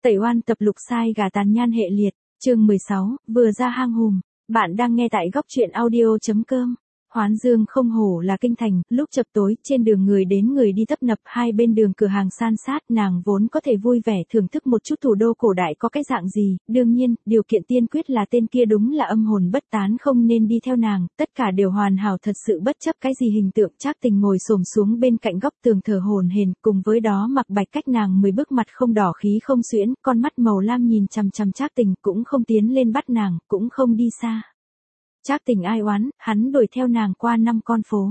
Tẩy oan tập lục sai gà tàn nhan hệ liệt, chương 16, vừa ra hang hùm. Bạn đang nghe tại góc truyện audio.com. Hoán Dương không hổ là kinh thành, lúc chập tối, trên đường người đến người đi tấp nập, hai bên đường cửa hàng san sát, nàng vốn có thể vui vẻ thưởng thức một chút thủ đô cổ đại có cái dạng gì, đương nhiên, điều kiện tiên quyết là tên kia đúng là âm hồn bất tán không nên đi theo nàng, tất cả đều hoàn hảo thật sự bất chấp cái gì hình tượng. Trác Tình ngồi xổm xuống bên cạnh góc tường thở hổn hển, cùng với đó Mặc Bạch cách nàng 10 bước, mặt không đỏ khí không xuyễn, con mắt màu lam nhìn chằm chằm Trác Tình, cũng không tiến lên bắt nàng, cũng không đi xa. Trác Tình ai oán, hắn đuổi theo nàng qua 5 con phố.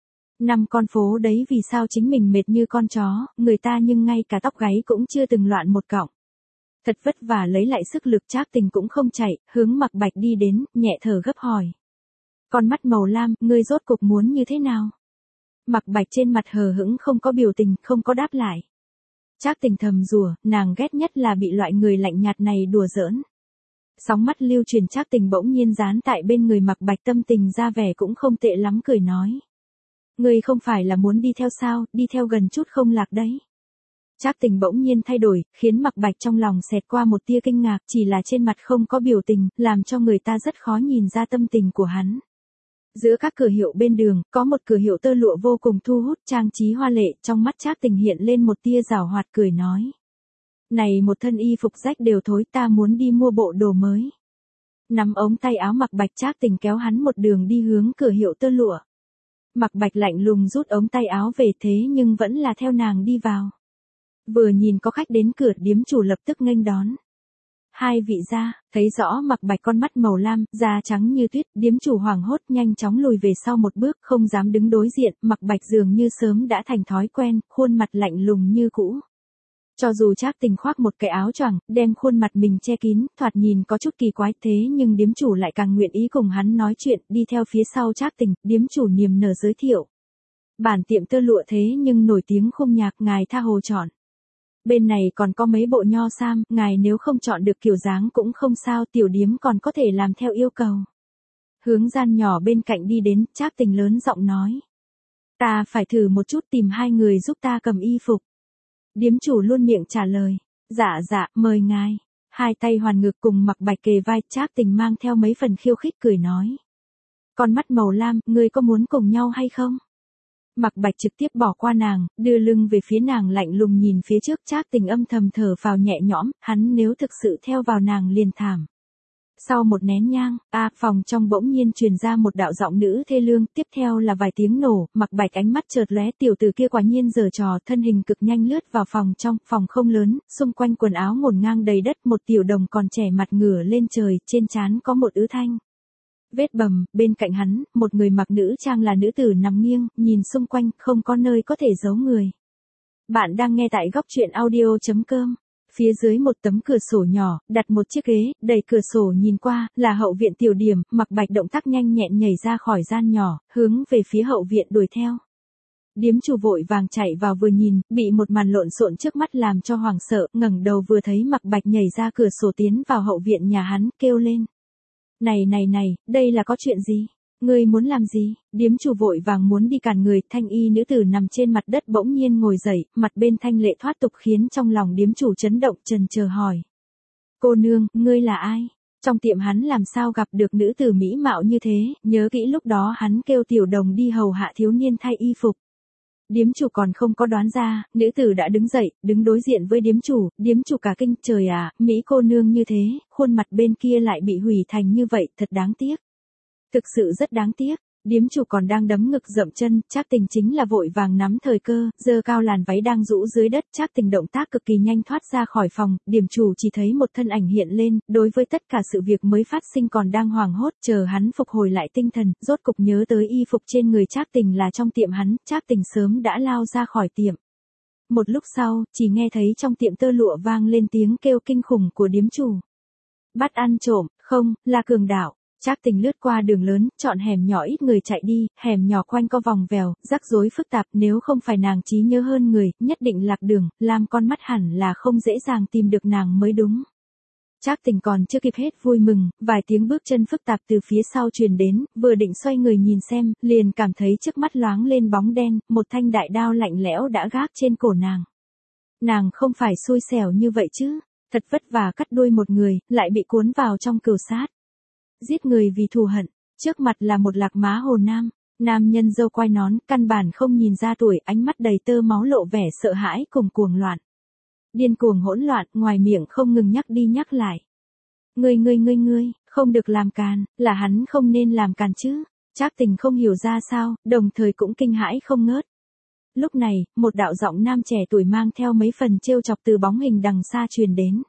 5 con phố đấy vì sao chính mình mệt như con chó, người ta nhưng ngay cả tóc gáy cũng chưa từng loạn một cọng. Thật vất vả lấy lại sức lực, Trác Tình cũng không chạy, hướng Mặc Bạch đi đến, nhẹ thở gấp hỏi. Con mắt màu lam, ngươi rốt cục muốn như thế nào? Mặc Bạch trên mặt hờ hững không có biểu tình, không có đáp lại. Trác Tình thầm rủa, nàng ghét nhất là bị loại người lạnh nhạt này đùa giỡn. Sóng mắt lưu truyền, Trác Tình bỗng nhiên dán tại bên người Mặc Bạch, tâm tình ra vẻ cũng không tệ lắm, cười nói. Ngươi không phải là muốn đi theo sao, đi theo gần chút không lạc đấy. Trác Tình bỗng nhiên thay đổi, khiến Mặc Bạch trong lòng xẹt qua một tia kinh ngạc, chỉ là trên mặt không có biểu tình, làm cho người ta rất khó nhìn ra tâm tình của hắn. Giữa các cửa hiệu bên đường, có một cửa hiệu tơ lụa vô cùng thu hút, trang trí hoa lệ, trong mắt Trác Tình hiện lên một tia giảo hoạt, cười nói. Này một thân y phục rách đều thối, ta muốn đi mua bộ đồ mới. Nắm ống tay áo Mặc Bạch, Trác Tình kéo hắn một đường đi hướng cửa hiệu tơ lụa. Mặc Bạch lạnh lùng rút ống tay áo về, thế nhưng vẫn là theo nàng đi vào. Vừa nhìn có khách đến cửa, điếm chủ lập tức nghênh đón. Hai vị gia, thấy rõ Mặc Bạch con mắt màu lam, da trắng như tuyết, điếm chủ hoảng hốt nhanh chóng lùi về sau một bước, không dám đứng đối diện. Mặc Bạch dường như sớm đã thành thói quen, khuôn mặt lạnh lùng như cũ. Cho dù Trác Tình khoác một cái áo choàng, đem khuôn mặt mình che kín, thoạt nhìn có chút kỳ quái, thế nhưng điếm chủ lại càng nguyện ý cùng hắn nói chuyện, đi theo phía sau Trác Tình, điếm chủ niềm nở giới thiệu. Bản tiệm tơ lụa thế nhưng nổi tiếng khung nhạc, ngài tha hồ chọn. Bên này còn có mấy bộ nho sam, ngài nếu không chọn được kiểu dáng cũng không sao, tiểu điếm còn có thể làm theo yêu cầu. Hướng gian nhỏ bên cạnh đi đến, Trác Tình lớn giọng nói. Ta phải thử một chút, tìm hai người giúp ta cầm y phục. Điếm chủ luôn miệng trả lời, dạ, mời ngài. Hai tay hoàn ngực cùng Mặc Bạch kề vai, Trác Tình mang theo mấy phần khiêu khích cười nói. Con mắt màu lam, ngươi có muốn cùng nhau hay không? Mặc Bạch trực tiếp bỏ qua nàng, đưa lưng về phía nàng, lạnh lùng nhìn phía trước. Trác Tình âm thầm thở phào nhẹ nhõm, hắn nếu thực sự theo vào nàng liền thảm. Sau một nén nhang, phòng trong bỗng nhiên truyền ra một đạo giọng nữ thê lương, tiếp theo là vài tiếng nổ. Mặc Bạch ánh mắt chợt lóe, tiểu tử kia quả nhiên giở trò, thân hình cực nhanh lướt vào phòng trong, phòng không lớn, xung quanh quần áo ngổn ngang đầy đất, một tiểu đồng còn trẻ mặt ngửa lên trời, trên trán có một ứ thanh vết bầm, bên cạnh hắn, một người mặc nữ trang là nữ tử nằm nghiêng, nhìn xung quanh, không có nơi có thể giấu người. Bạn đang nghe tại góc truyện audio.com. Phía dưới một tấm cửa sổ nhỏ, đặt một chiếc ghế, đẩy cửa sổ nhìn qua, là hậu viện tiểu điểm. Mặc Bạch động tác nhanh nhẹn nhảy ra khỏi gian nhỏ, hướng về phía hậu viện đuổi theo. Điếm chủ vội vàng chạy vào, vừa nhìn, bị một màn lộn xộn trước mắt làm cho hoảng sợ, ngẩng đầu vừa thấy Mặc Bạch nhảy ra cửa sổ tiến vào hậu viện nhà hắn, kêu lên. Này, đây là có chuyện gì? Ngươi muốn làm gì? Điếm chủ vội vàng muốn đi cản người, thanh y nữ tử nằm trên mặt đất bỗng nhiên ngồi dậy, mặt bên thanh lệ thoát tục, khiến trong lòng điếm chủ chấn động, chần chờ hỏi. Cô nương, ngươi là ai? Trong tiệm hắn làm sao gặp được nữ tử mỹ mạo như thế, nhớ kỹ lúc đó hắn kêu tiểu đồng đi hầu hạ thiếu niên thay y phục. Điếm chủ còn không có đoán ra, nữ tử đã đứng dậy, đứng đối diện với điếm chủ cả kinh, trời à, mỹ cô nương như thế, khuôn mặt bên kia lại bị hủy thành như vậy, thật đáng tiếc. Thực sự rất đáng tiếc. Điếm chủ còn đang đấm ngực dậm chân, Trác Tình chính là vội vàng nắm thời cơ, giơ cao làn váy đang rũ dưới đất. Trác Tình động tác cực kỳ nhanh thoát ra khỏi phòng, điếm chủ chỉ thấy một thân ảnh hiện lên, đối với tất cả sự việc mới phát sinh còn đang hoảng hốt, chờ hắn phục hồi lại tinh thần, rốt cục nhớ tới y phục trên người Trác Tình là trong tiệm hắn, Trác Tình sớm đã lao ra khỏi tiệm. Một lúc sau, chỉ nghe thấy trong tiệm tơ lụa vang lên tiếng kêu kinh khủng của điếm chủ. Bắt ăn trộm, không, là cường đạo. Trác Tình lướt qua đường lớn, chọn hẻm nhỏ ít người chạy đi, hẻm nhỏ quanh co vòng vèo, rắc rối phức tạp, nếu không phải nàng trí nhớ hơn người, nhất định lạc đường, làm con mắt hẳn là không dễ dàng tìm được nàng mới đúng. Trác Tình còn chưa kịp hết vui mừng, vài tiếng bước chân phức tạp từ phía sau truyền đến, vừa định xoay người nhìn xem, liền cảm thấy trước mắt loáng lên bóng đen, một thanh đại đao lạnh lẽo đã gác trên cổ nàng. Nàng không phải xui xẻo như vậy chứ? Thật vất vả cắt đuôi một người, lại bị cuốn vào trong cừu sát. Giết người vì thù hận, trước mặt là một Lạc Má Hồ Nam. Nam nhân râu quai nón, căn bản không nhìn ra tuổi, ánh mắt đầy tơ máu lộ vẻ sợ hãi cùng cuồng loạn. Điên cuồng hỗn loạn, ngoài miệng không ngừng nhắc đi nhắc lại. Ngươi, không được làm càn, là hắn không nên làm càn chứ. Trác Tình không hiểu ra sao, đồng thời cũng kinh hãi không ngớt. Lúc này, một đạo giọng nam trẻ tuổi mang theo mấy phần trêu chọc từ bóng hình đằng xa truyền đến.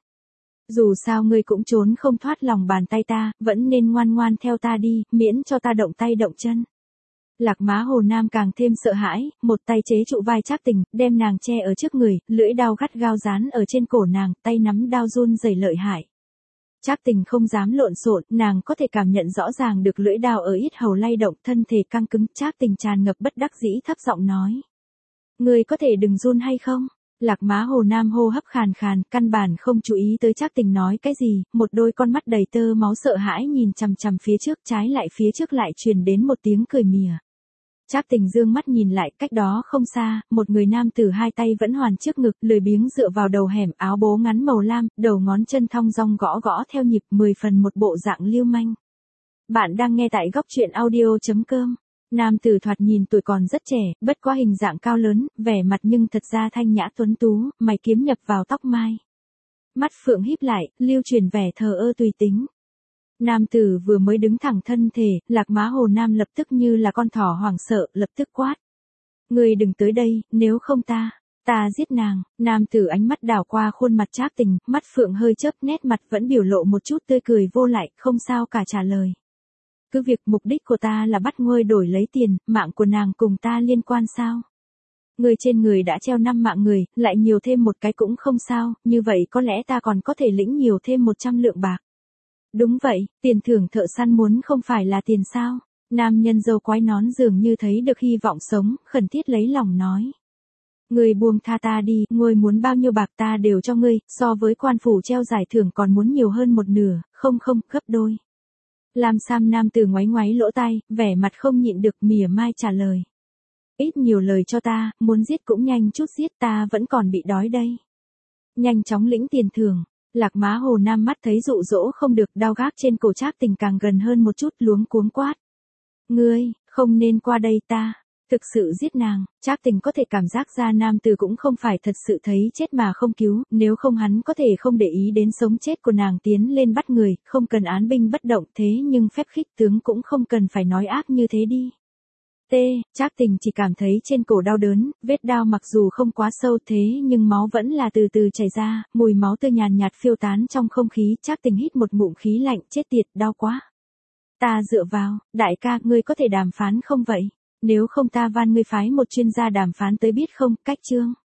Dù sao ngươi cũng trốn không thoát lòng bàn tay ta, vẫn nên ngoan ngoan theo ta đi, miễn cho ta động tay động chân. Lạc Má Hồ Nam càng thêm sợ hãi, một tay chế trụ vai Trác Tình, đem nàng che ở trước người, lưỡi đao gắt gao dán ở trên cổ nàng, tay nắm đao run rẩy lợi hại. Trác Tình không dám lộn xộn, nàng có thể cảm nhận rõ ràng được lưỡi đao ở yết hầu lay động, thân thể căng cứng. Trác Tình tràn ngập bất đắc dĩ thấp giọng nói: "Ngươi có thể đừng run hay không?" Lạc Má Hồ Nam hô hấp khàn khàn, căn bản không chú ý tới Trác Tình nói cái gì, một đôi con mắt đầy tơ máu sợ hãi nhìn chằm chằm phía trước, trái lại phía trước lại truyền đến một tiếng cười mỉa. Trác Tình dương mắt nhìn lại, cách đó không xa, một người nam tử hai tay vẫn hoàn trước ngực, lười biếng dựa vào đầu hẻm, áo bố ngắn màu lam, đầu ngón chân thong dong gõ gõ theo nhịp, 10 phần một bộ dạng lưu manh. Bạn đang nghe tại góc truyện audio.com. Nam tử thoạt nhìn tuổi còn rất trẻ, bất quá hình dạng cao lớn, vẻ mặt nhưng thật ra thanh nhã tuấn tú, mày kiếm nhập vào tóc mai. Mắt phượng híp lại, lưu truyền vẻ thờ ơ tùy tính. Nam tử vừa mới đứng thẳng thân thể, Lạc Má Hồ Nam lập tức như là con thỏ hoảng sợ, lập tức quát: "Ngươi đừng tới đây, nếu không ta giết nàng." Nam tử ánh mắt đảo qua khuôn mặt Trác Tình, mắt phượng hơi chớp, nét mặt vẫn biểu lộ một chút tươi cười vô lại, không sao cả trả lời: "Cứ việc mục đích của ta là bắt ngươi đổi lấy tiền, mạng của nàng cùng ta liên quan sao? Ngươi trên người đã treo 5 mạng người, lại nhiều thêm một cái cũng không sao, như vậy có lẽ ta còn có thể lĩnh nhiều thêm 100 lượng bạc." "Đúng vậy, tiền thưởng thợ săn muốn không phải là tiền sao?" Nam nhân râu quai nón dường như thấy được hy vọng sống, khẩn thiết lấy lòng nói: "Ngươi buông tha ta đi, ngươi muốn bao nhiêu bạc ta đều cho ngươi, so với quan phủ treo giải thưởng còn muốn nhiều hơn một nửa, không, gấp đôi." Lam sam nam tử ngoáy ngoáy lỗ tai, vẻ mặt không nhịn được mỉa mai trả lời: "Ít nhiều lời cho ta, muốn giết cũng nhanh chút giết, ta vẫn còn bị đói đây." "Nhanh chóng lĩnh tiền thưởng." Lạc Má Hồ Nam mắt thấy dụ dỗ không được, đao gác trên cổ Trác Tình càng gần hơn một chút, luống cuống quát: "Ngươi, không nên qua đây, ta thực sự giết nàng." Trác Tình có thể cảm giác ra nam tử cũng không phải thật sự thấy chết mà không cứu, nếu không hắn có thể không để ý đến sống chết của nàng tiến lên bắt người, không cần án binh bất động, thế nhưng phép khích tướng cũng không cần phải nói ác như thế đi. Trác Tình chỉ cảm thấy trên cổ đau đớn, vết đao mặc dù không quá sâu thế nhưng máu vẫn là từ từ chảy ra, mùi máu tươi nhàn nhạt phiêu tán trong không khí. Trác Tình hít một ngụm khí lạnh, chết tiệt, đau quá. "Ta dựa vào, đại ca, ngươi có thể đàm phán không vậy? Nếu không ta van ngươi phái một chuyên gia đàm phán tới biết không?" Cách chương